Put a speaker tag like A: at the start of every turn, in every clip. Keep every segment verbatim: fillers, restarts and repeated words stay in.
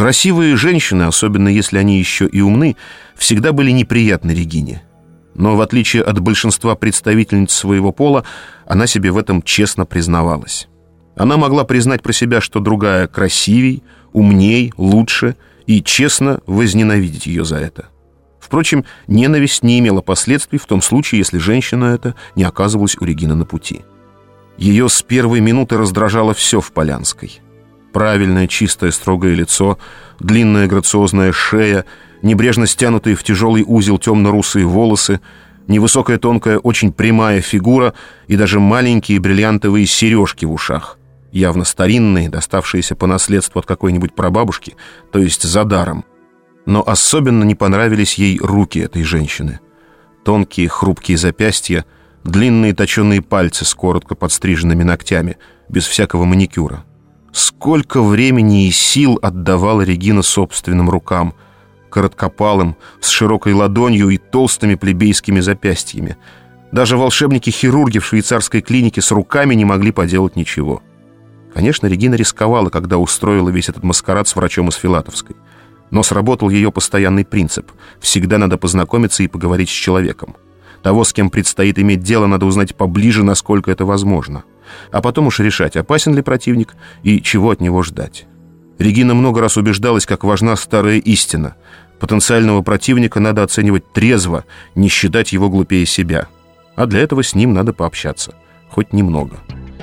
A: Красивые женщины, особенно если они еще и умны, всегда были неприятны Регине. Но в отличие от большинства представительниц своего пола, она себе в этом честно признавалась. Она могла признать про себя, что другая красивей, умней, лучше, и честно возненавидеть ее за это. Впрочем, ненависть не имела последствий в том случае, если женщина эта не оказывалась у Регины на пути. Ее с первой минуты раздражало все в Полянской. Правильное, чистое, строгое лицо, длинная грациозная шея, небрежно стянутые в тяжелый узел темно-русые волосы, невысокая, тонкая, очень прямая фигура и даже маленькие бриллиантовые сережки в ушах, явно старинные, доставшиеся по наследству от какой-нибудь прабабушки, то есть за даром. Но особенно не понравились ей руки этой женщины. Тонкие, хрупкие запястья, длинные точеные пальцы с коротко подстриженными ногтями, без всякого маникюра. Сколько времени и сил отдавала Регина собственным рукам, короткопалым, с широкой ладонью и толстыми плебейскими запястьями. Даже волшебники-хирурги в швейцарской клинике с руками не могли поделать ничего. Конечно, Регина рисковала, когда устроила весь этот маскарад с врачом из Филатовской. Но сработал ее постоянный принцип: всегда надо познакомиться и поговорить с человеком. Того, с кем предстоит иметь дело, надо узнать поближе, насколько это возможно. А потом уж решать, опасен ли противник и чего от него ждать. Регина много раз убеждалась, как важна старая истина. Потенциального противника надо оценивать трезво, не считать его глупее себя. А для этого с ним надо пообщаться. Хоть немного.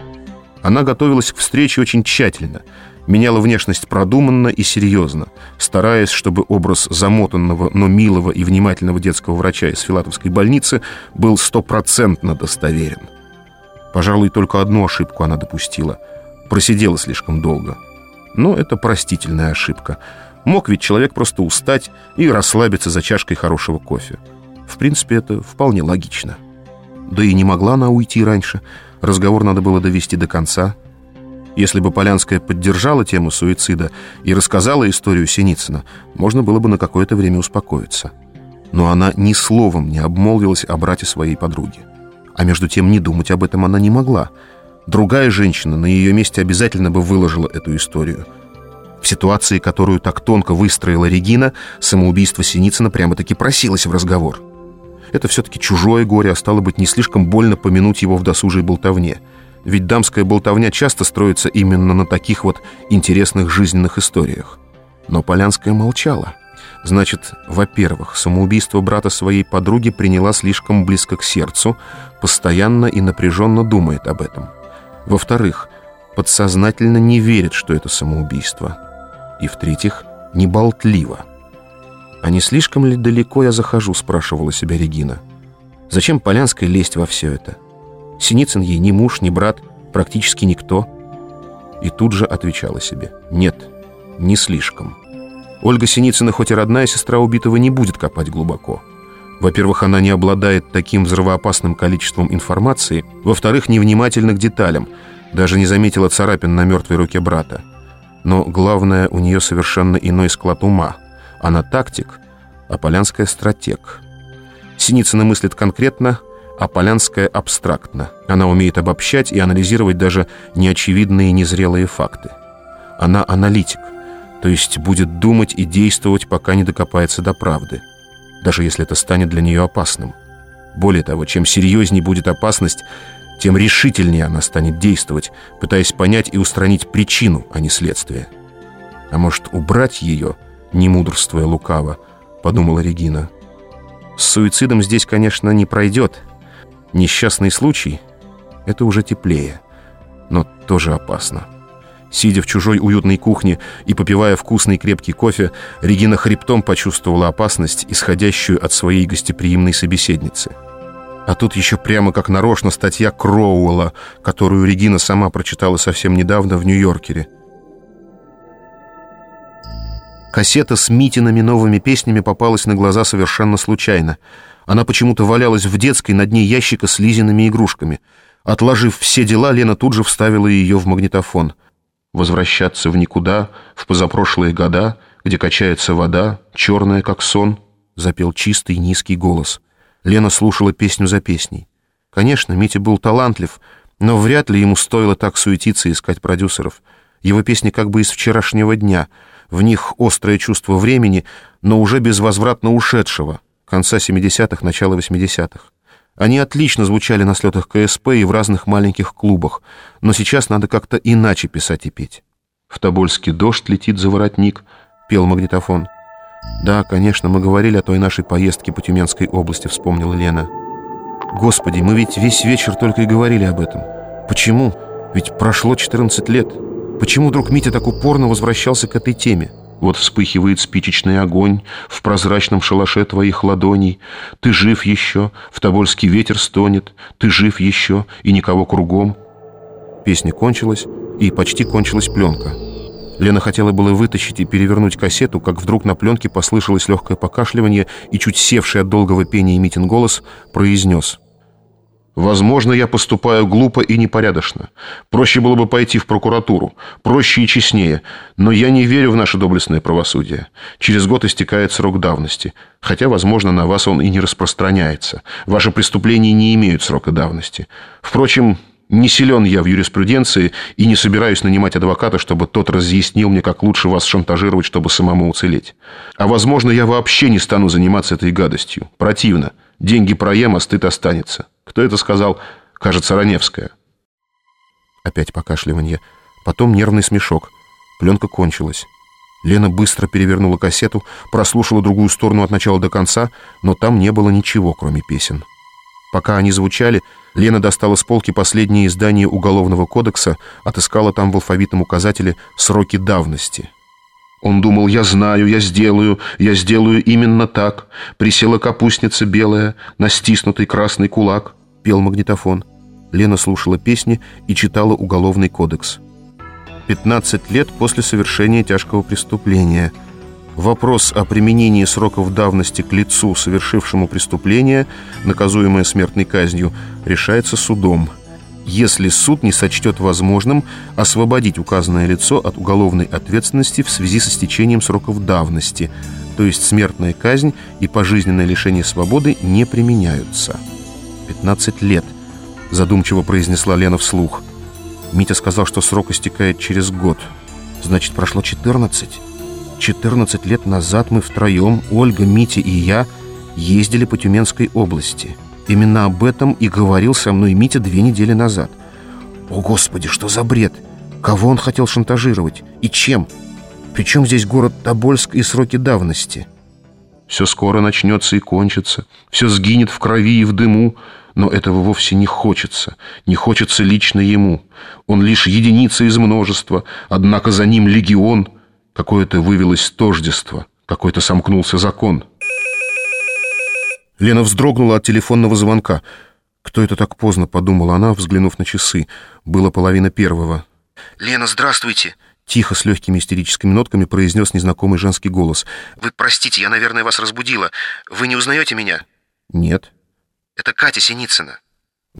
A: Она готовилась к встрече очень тщательно, меняла внешность продуманно и серьезно, стараясь, чтобы образ замотанного, но милого и внимательного детского врача из Филатовской больницы был стопроцентно достоверен. Пожалуй, только одну ошибку она допустила. Просидела слишком долго. Но это простительная ошибка. Мог ведь человек просто устать и расслабиться за чашкой хорошего кофе. В принципе, это вполне логично. Да и не могла она уйти раньше. Разговор надо было довести до конца. Если бы Полянская поддержала тему суицида и рассказала историю Синицына, можно было бы на какое-то время успокоиться. Но она ни словом не обмолвилась о брате своей подруги. А между тем не думать об этом она не могла. Другая женщина на ее месте обязательно бы выложила эту историю. В ситуации, которую так тонко выстроила Регина, самоубийство Синицына прямо-таки просилось в разговор. Это все-таки чужое горе, а стало быть, не слишком больно помянуть его в досужей болтовне. Ведь дамская болтовня часто строится именно на таких вот интересных жизненных историях. Но Полянская молчала. Значит, во-первых, самоубийство брата своей подруги приняла слишком близко к сердцу, постоянно и напряженно думает об этом. Во-вторых, подсознательно не верит, что это самоубийство. И в-третьих, не болтлива. «А не слишком ли далеко я захожу?» — спрашивала себя Регина. «Зачем Полянской лезть во все это? Синицын ей ни муж, ни брат, практически никто». И тут же отвечала себе: «Нет, не слишком». Ольга Синицына, хоть и родная сестра убитого, не будет копать глубоко. Во-первых, она не обладает таким взрывоопасным количеством информации. Во-вторых, невнимательна к деталям. Даже не заметила царапин на мертвой руке брата. Но главное, у нее совершенно иной склад ума. Она тактик, а Полянская стратег. Синицына мыслит конкретно, а Полянская абстрактно. Она умеет обобщать и анализировать даже неочевидные незрелые факты. Она аналитик, то есть будет думать и действовать, пока не докопается до правды, даже если это станет для нее опасным. Более того, чем серьезнее будет опасность, тем решительнее она станет действовать, пытаясь понять и устранить причину, а не следствие. А может, убрать ее, не мудрствуя лукаво, подумала Регина. С суицидом здесь, конечно, не пройдет. Несчастный случай — это уже теплее, но тоже опасно. Сидя в чужой уютной кухне и попивая вкусный крепкий кофе, Регина хребтом почувствовала опасность, исходящую от своей гостеприимной собеседницы. А тут еще прямо как нарочно статья Кроуэлла, которую Регина сама прочитала совсем недавно в Нью-Йоркере. Кассета с Митиными новыми песнями попалась на глаза совершенно случайно. Она почему-то валялась в детской на дне ящика с Лизиными игрушками. Отложив все дела, Лена тут же вставила ее в магнитофон. «Возвращаться в никуда, в позапрошлые года, где качается вода, черная, как сон», — запел чистый низкий голос. Лена слушала песню за песней. Конечно, Митя был талантлив, но вряд ли ему стоило так суетиться и искать продюсеров. Его песни как бы из вчерашнего дня. В них острое чувство времени, но уже безвозвратно ушедшего, конца семидесятых, начала восьмидесятых. Они отлично звучали на слетах ка эс пэ и в разных маленьких клубах, но сейчас надо как-то иначе писать и петь. «В Тобольске дождь летит за воротник», — пел магнитофон. «Да, конечно, мы говорили о той нашей поездке по Тюменской области», — вспомнила Лена. «Господи, мы ведь весь вечер только и говорили об этом. Почему? Ведь прошло четырнадцать лет. Почему вдруг Митя так упорно возвращался к этой теме? Вот вспыхивает спичечный огонь в прозрачном шалаше твоих ладоней. Ты жив еще, в Тобольске ветер стонет. Ты жив еще, и никого кругом». Песня кончилась, и почти кончилась пленка. Лена хотела было вытащить и перевернуть кассету, как вдруг на пленке послышалось легкое покашливание, и чуть севший от долгого пения Митин голос произнес: «Возможно, я поступаю глупо и непорядочно. Проще было бы пойти в прокуратуру, проще и честнее. Но я не верю в наше доблестное правосудие. Через год истекает срок давности. Хотя, возможно, на вас он и не распространяется. Ваши преступления не имеют срока давности. Впрочем, не силен я в юриспруденции и не собираюсь нанимать адвоката, чтобы тот разъяснил мне, как лучше вас шантажировать, чтобы самому уцелеть. А, возможно, я вообще не стану заниматься этой гадостью. Противно. Деньги проем, а стыд останется». Кто это сказал? Кажется, Раневская. Опять покашливанье. Потом нервный смешок. Пленка кончилась. Лена быстро перевернула кассету, прослушала другую сторону от начала до конца, но там не было ничего, кроме песен. Пока они звучали, Лена достала с полки последнее издание Уголовного кодекса, отыскала там в алфавитном указателе сроки давности. Он думал: я знаю, я сделаю, я сделаю именно так. Присела капустница белая на стиснутый красный кулак. Пел магнитофон. Лена слушала песни и читала Уголовный кодекс. пятнадцать лет после совершения тяжкого преступления. Вопрос о применении сроков давности к лицу, совершившему преступление, наказуемое смертной казнью, решается судом, если суд не сочтет возможным освободить указанное лицо от уголовной ответственности в связи с истечением сроков давности, то есть смертная казнь и пожизненное лишение свободы не применяются. «Пятнадцать лет», — задумчиво произнесла Лена вслух. Митя сказал, что срок истекает через год. Значит, прошло четырнадцать. четырнадцать лет назад мы втроем, Ольга, Митя и я, ездили по Тюменской области. Именно об этом и говорил со мной Митя две недели назад. О, Господи, что за бред! Кого он хотел шантажировать? И чем? Причем здесь город Тобольск и сроки давности? Все скоро начнется и кончится. Все сгинет в крови и в дыму. Но этого вовсе не хочется. Не хочется лично ему. Он лишь единица из множества. Однако за ним легион. Какое-то вывелось тождество. Какой-то сомкнулся закон. Лена вздрогнула от телефонного звонка. «Кто это так поздно?» — подумала она, взглянув на часы. Было половина первого. «Лена, здравствуйте!» — тихо, с легкими истерическими нотками произнес незнакомый женский голос. «Вы простите, я, наверное, вас разбудила. Вы не узнаете меня?» «Нет». «Это Катя Синицына».